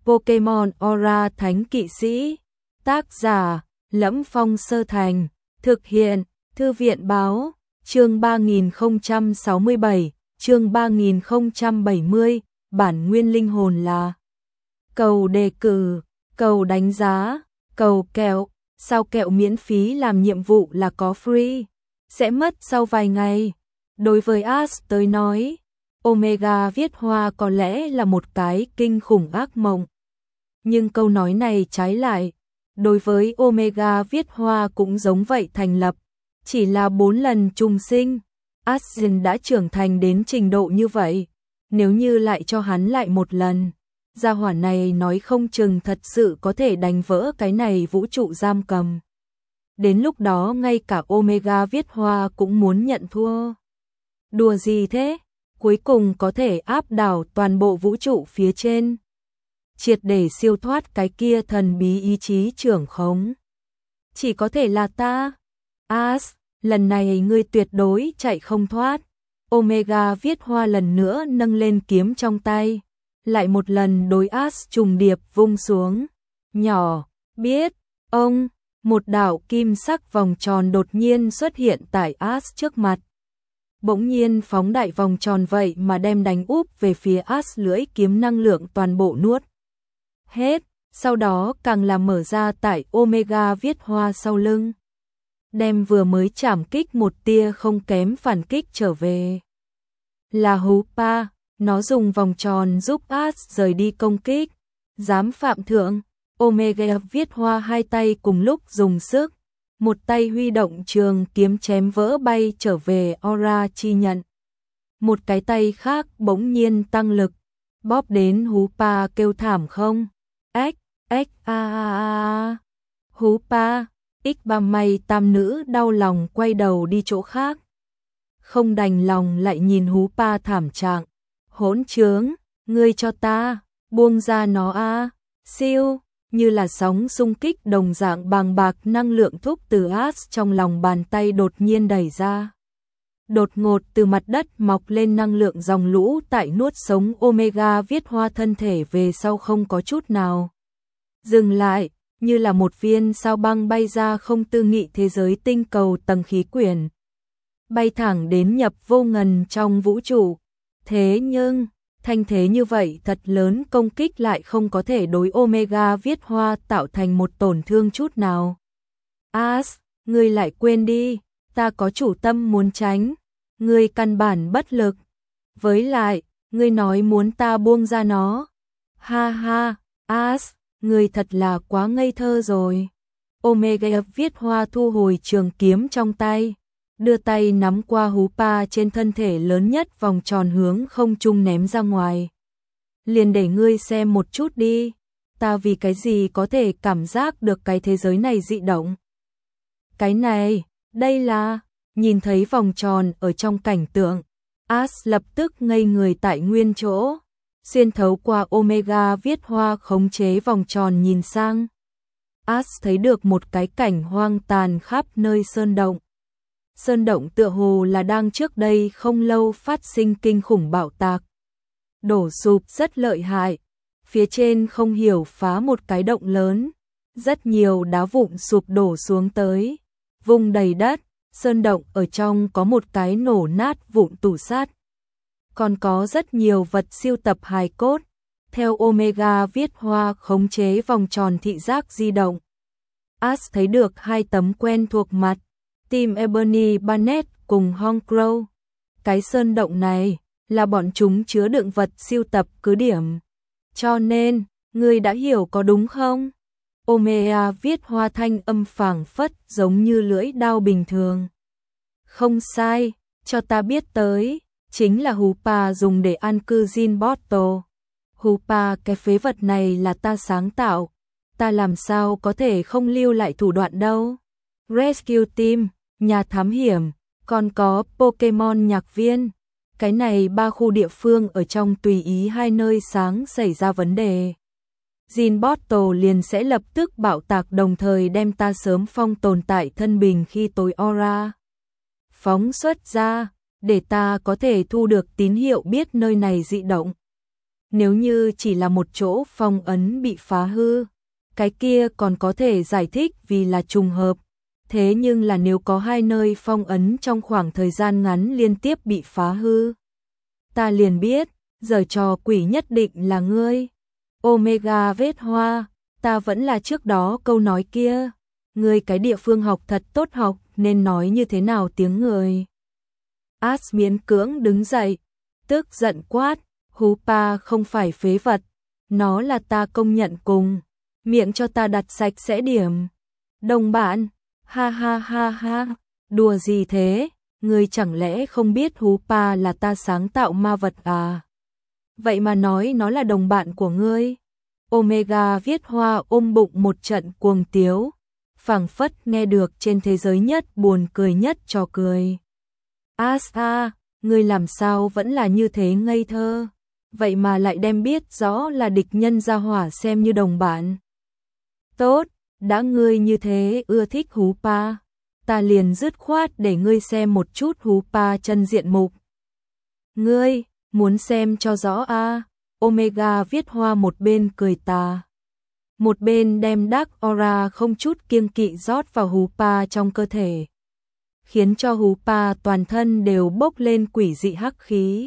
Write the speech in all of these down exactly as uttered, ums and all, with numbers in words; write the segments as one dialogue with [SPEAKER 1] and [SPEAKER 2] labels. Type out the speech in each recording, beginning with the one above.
[SPEAKER 1] Pokemon Aura Thánh Kỵ Sĩ. Tác giả: Lẫm Phong Sơ Thành. Thực hiện: Thư viện báo. Chương ba nghìn không trăm sáu mươi bảy, chương ba nghìn không trăm bảy mươi, bản nguyên linh hồn là cầu đề cử, cầu đánh giá, cầu kẹo, sao kẹo miễn phí làm nhiệm vụ là có free, sẽ mất sau vài ngày. Đối với Ash tới nói, Omega viết hoa có lẽ là một cái kinh khủng ác mộng. Nhưng câu nói này trái lại, đối với Omega viết hoa cũng giống vậy thành lập. Chỉ là bốn lần trùng sinh, Ashen đã trưởng thành đến trình độ như vậy. Nếu như lại cho hắn lại một lần, gia hỏa này nói không chừng thật sự có thể đánh vỡ cái này vũ trụ giam cầm. Đến lúc đó ngay cả Omega viết hoa cũng muốn nhận thua. Đùa gì thế? Cuối cùng có thể áp đảo toàn bộ vũ trụ phía trên, triệt để siêu thoát cái kia thần bí ý chí trưởng khống. Chỉ có thể là ta. Ash, lần này ngươi tuyệt đối chạy không thoát. Omega viết hoa lần nữa nâng lên kiếm trong tay, lại một lần đối Ash trùng điệp vung xuống. Nhỏ, biết, ông, một đạo kim sắc vòng tròn đột nhiên xuất hiện tại Ash trước mặt. Bỗng nhiên phóng đại vòng tròn vậy mà đem đánh úp về phía Ash, lưỡi kiếm năng lượng toàn bộ nuốt hết, sau đó càng làm mở ra tại Omega viết hoa sau lưng, đem vừa mới chảm kích một tia không kém phản kích trở về. Là Hoopa, nó dùng vòng tròn giúp Ash rời đi công kích. Dám phạm thượng. Omega viết hoa hai tay cùng lúc dùng sức, một tay huy động trường kiếm chém vỡ bay trở về Aura chi nhận. Một cái tay khác bỗng nhiên tăng lực, bóp đến Hoopa kêu thảm không. Ếch, ếch a a a. Hoopa, X ba may tam nữ đau lòng quay đầu đi chỗ khác. Không đành lòng lại nhìn Hoopa thảm trạng. Hỗn trướng, ngươi cho ta, buông ra nó a. Siêu, như là sóng xung kích đồng dạng bàng bạc năng lượng thúc từ Ash trong lòng bàn tay đột nhiên đẩy ra. Đột ngột từ mặt đất mọc lên năng lượng dòng lũ tại nuốt sống Omega viết hoa thân thể về sau không có chút nào dừng lại, như là một viên sao băng bay ra không tư nghị thế giới tinh cầu tầng khí quyển, bay thẳng đến nhập vô ngần trong vũ trụ. Thế nhưng, thanh thế như vậy thật lớn công kích lại không có thể đối Omega viết hoa tạo thành một tổn thương chút nào. Ash, ngươi lại quên đi, ta có chủ tâm muốn tránh, ngươi căn bản bất lực. Với lại, ngươi nói muốn ta buông ra nó. Ha ha, Ash, ngươi thật là quá ngây thơ rồi. Omega viết hoa thu hồi trường kiếm trong tay, đưa tay nắm qua Hoopa trên thân thể lớn nhất vòng tròn hướng không trung ném ra ngoài. Liền để ngươi xem một chút đi, ta vì cái gì có thể cảm giác được cái thế giới này dị động. Cái này, đây là, nhìn thấy vòng tròn ở trong cảnh tượng, Ash lập tức ngây người tại nguyên chỗ, xuyên thấu qua Omega viết hoa khống chế vòng tròn nhìn sang. Ash thấy được một cái cảnh hoang tàn khắp nơi sơn động. Sơn động tựa hồ là đang trước đây không lâu phát sinh kinh khủng bạo tạc, đổ sụp rất lợi hại. Phía trên không hiểu phá một cái động lớn, rất nhiều đá vụn sụp đổ xuống tới, vung đầy đất. Sơn động ở trong có một cái nổ nát vụn tủ sắt, còn có rất nhiều vật siêu tập hài cốt. Theo Omega viết hoa khống chế vòng tròn thị giác di động, Ash thấy được hai tấm quen thuộc mặt, Team Ebony Barnett cùng Hong Crow. Cái sơn động này là bọn chúng chứa đựng vật siêu tập cứ điểm. Cho nên, ngươi đã hiểu có đúng không? Omega viết hoa thanh âm phảng phất giống như lưỡi đao bình thường. Không sai, cho ta biết tới, chính là Hoopa dùng để ăn cư Gin Bottle. Hoopa, cái phế vật này là ta sáng tạo, ta làm sao có thể không lưu lại thủ đoạn đâu. Rescue Team, nhà thám hiểm, còn có Pokemon nhạc viên. Cái này ba khu địa phương ở trong tùy ý hai nơi sáng xảy ra vấn đề, Gin Bottle liền sẽ lập tức bạo tạc, đồng thời đem ta sớm phong tồn tại thân bình khi tối aura phóng xuất ra, để ta có thể thu được tín hiệu biết nơi này dị động. Nếu như chỉ là một chỗ phong ấn bị phá hư, cái kia còn có thể giải thích vì là trùng hợp. Thế nhưng là nếu có hai nơi phong ấn trong khoảng thời gian ngắn liên tiếp bị phá hư, ta liền biết, giở trò quỷ nhất định là ngươi. Omega vết hoa, ta vẫn là trước đó câu nói kia, ngươi cái địa phương học thật tốt học, nên nói như thế nào tiếng người. As miễn cưỡng đứng dậy, tức giận quát, Hupa không phải phế vật, nó là ta công nhận cùng, miệng cho ta đặt sạch sẽ điểm. Đồng bạn, ha ha ha ha, đùa gì thế, ngươi chẳng lẽ không biết Hupa là ta sáng tạo ma vật à? Vậy mà nói nó là đồng bạn của ngươi. Omega viết hoa ôm bụng một trận cuồng tiếu, phảng phất nghe được trên thế giới nhất buồn cười nhất trò cười. As a, ngươi làm sao vẫn là như thế ngây thơ, vậy mà lại đem biết rõ là địch nhân ra hỏa xem như đồng bạn. Tốt, đã ngươi như thế ưa thích Hupa, ta liền dứt khoát để ngươi xem một chút Hupa chân diện mục. Ngươi, muốn xem cho rõ a? À? Omega viết hoa một bên cười tà, một bên đem Dark Aura không chút kiêng kỵ rót vào Hupa trong cơ thể, khiến cho Hupa toàn thân đều bốc lên quỷ dị hắc khí.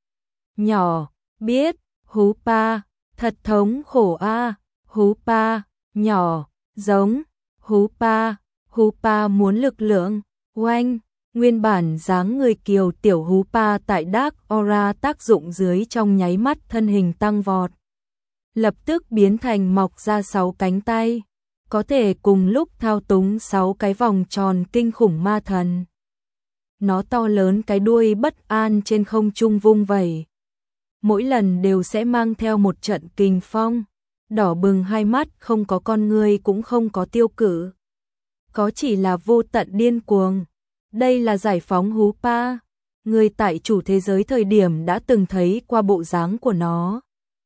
[SPEAKER 1] Nhỏ, biết, Hupa, thật thống khổ a, à? Hupa, nhỏ, giống, Hupa, Hupa muốn lực lượng, oanh. Nguyên bản dáng người kiều tiểu Hupa tại Dark Aura tác dụng dưới trong nháy mắt thân hình tăng vọt. Lập tức biến thành mọc ra sáu cánh tay, có thể cùng lúc thao túng sáu cái vòng tròn kinh khủng ma thần. Nó to lớn cái đuôi bất an trên không trung vung vẩy. Mỗi lần đều sẽ mang theo một trận kình phong, đỏ bừng hai mắt không có con ngươi cũng không có tiêu cự. Có chỉ là vô tận điên cuồng. Đây là giải phóng Hupa, người tại chủ thế giới thời điểm đã từng thấy qua bộ dáng của nó.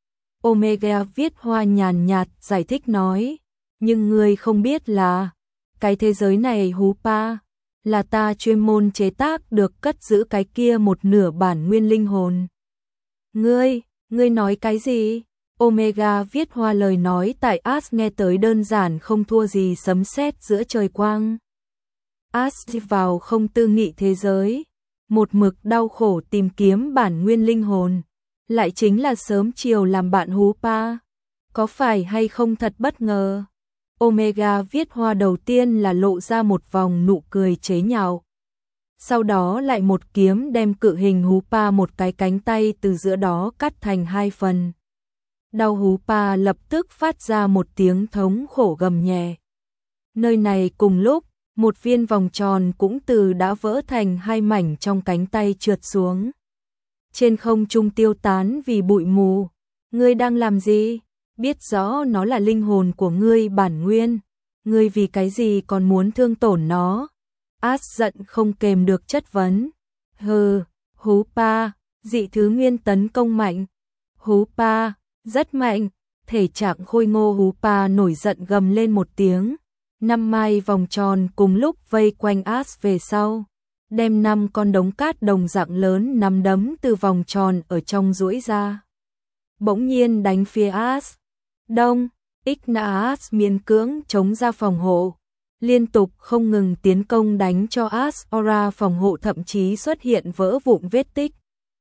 [SPEAKER 1] Omega viết hoa nhàn nhạt giải thích nói, nhưng người không biết là, cái thế giới này Hupa, là ta chuyên môn chế tác được cất giữ cái kia một nửa bản nguyên linh hồn. Ngươi, ngươi nói cái gì? Omega viết hoa lời nói tại As nghe tới đơn giản không thua gì sấm sét giữa trời quang. As vào không tư nghị thế giới, một mực đau khổ tìm kiếm bản nguyên linh hồn, lại chính là sớm chiều làm bạn Hupa. Có phải hay không thật bất ngờ? Omega viết hoa đầu tiên là lộ ra một vòng nụ cười chế nhạo. Sau đó lại một kiếm đem cự hình Hupa một cái cánh tay từ giữa đó cắt thành hai phần. Đau Hupa lập tức phát ra một tiếng thống khổ gầm nhẹ. Nơi này cùng lúc, một viên vòng tròn cũng từ đã vỡ thành hai mảnh trong cánh tay trượt xuống. Trên không trung tiêu tán vì bụi mù. Ngươi đang làm gì? Biết rõ nó là linh hồn của ngươi bản nguyên. Ngươi vì cái gì còn muốn thương tổn nó? As giận không kềm được chất vấn. Hừ, Hupa, dị thứ nguyên tấn công mạnh. Hupa, rất mạnh. Thể trạng khôi ngô Hupa nổi giận gầm lên một tiếng. Năm mai vòng tròn cùng lúc vây quanh As về sau, đem năm con đống cát đồng dạng lớn nắm đấm từ vòng tròn ở trong duỗi ra. Bỗng nhiên đánh phía As. Đông, Ignaas miễn cưỡng chống ra phòng hộ, liên tục không ngừng tiến công đánh cho As Aura phòng hộ thậm chí xuất hiện vỡ vụn vết tích.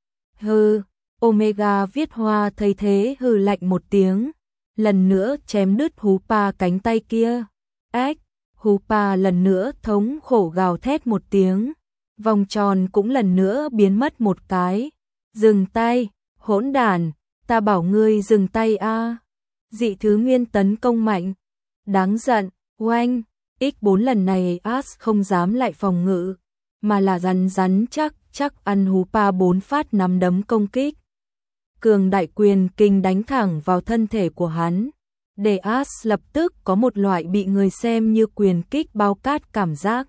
[SPEAKER 1] Hừ, Omega viết hoa thấy thế hừ lạnh một tiếng, lần nữa chém đứt Hupa cánh tay kia. Ách, Hupa lần nữa thống khổ gào thét một tiếng, vòng tròn cũng lần nữa biến mất một cái. Dừng tay, hỗn đản, ta bảo ngươi dừng tay a. Dị thứ nguyên tấn công mạnh, đáng giận, oanh, x bốn lần này As không dám lại phòng ngự, mà là rắn rắn chắc chắc ăn Hupa bốn phát nắm đấm công kích. Cường đại quyền kinh đánh thẳng vào thân thể của hắn, để As lập tức có một loại bị người xem như quyền kích bao cát cảm giác.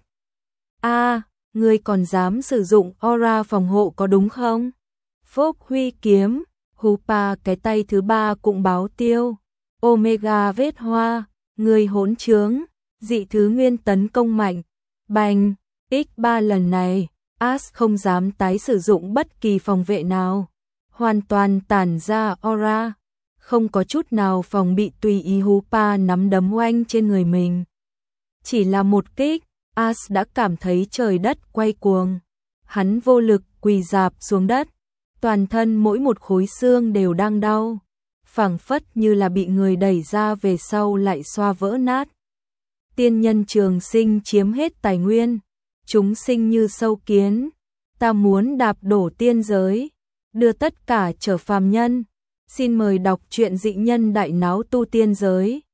[SPEAKER 1] A, à, ngươi còn dám sử dụng aura phòng hộ có đúng không? Phốc huy kiếm, Hupa cái tay thứ ba cũng báo tiêu. Omega vết hoa, người hỗn trướng, dị thứ nguyên tấn công mạnh. Bành, x ba lần này, As không dám tái sử dụng bất kỳ phòng vệ nào. hoàn toàn tản ra aura, không có chút nào phòng bị tùy ý Hupa nắm đấm oanh trên người mình. Chỉ là một kích, As đã cảm thấy trời đất quay cuồng. Hắn vô lực quỳ rạp xuống đất, toàn thân mỗi một khối xương đều đang đau, phảng phất như là bị người đẩy ra về sau lại xoa vỡ nát. Tiên nhân trường sinh chiếm hết tài nguyên, chúng sinh như sâu kiến, ta muốn đạp đổ tiên giới, đưa tất cả trở phàm nhân. Xin mời đọc truyện Dị Nhân Đại Náo Tu Tiên Giới.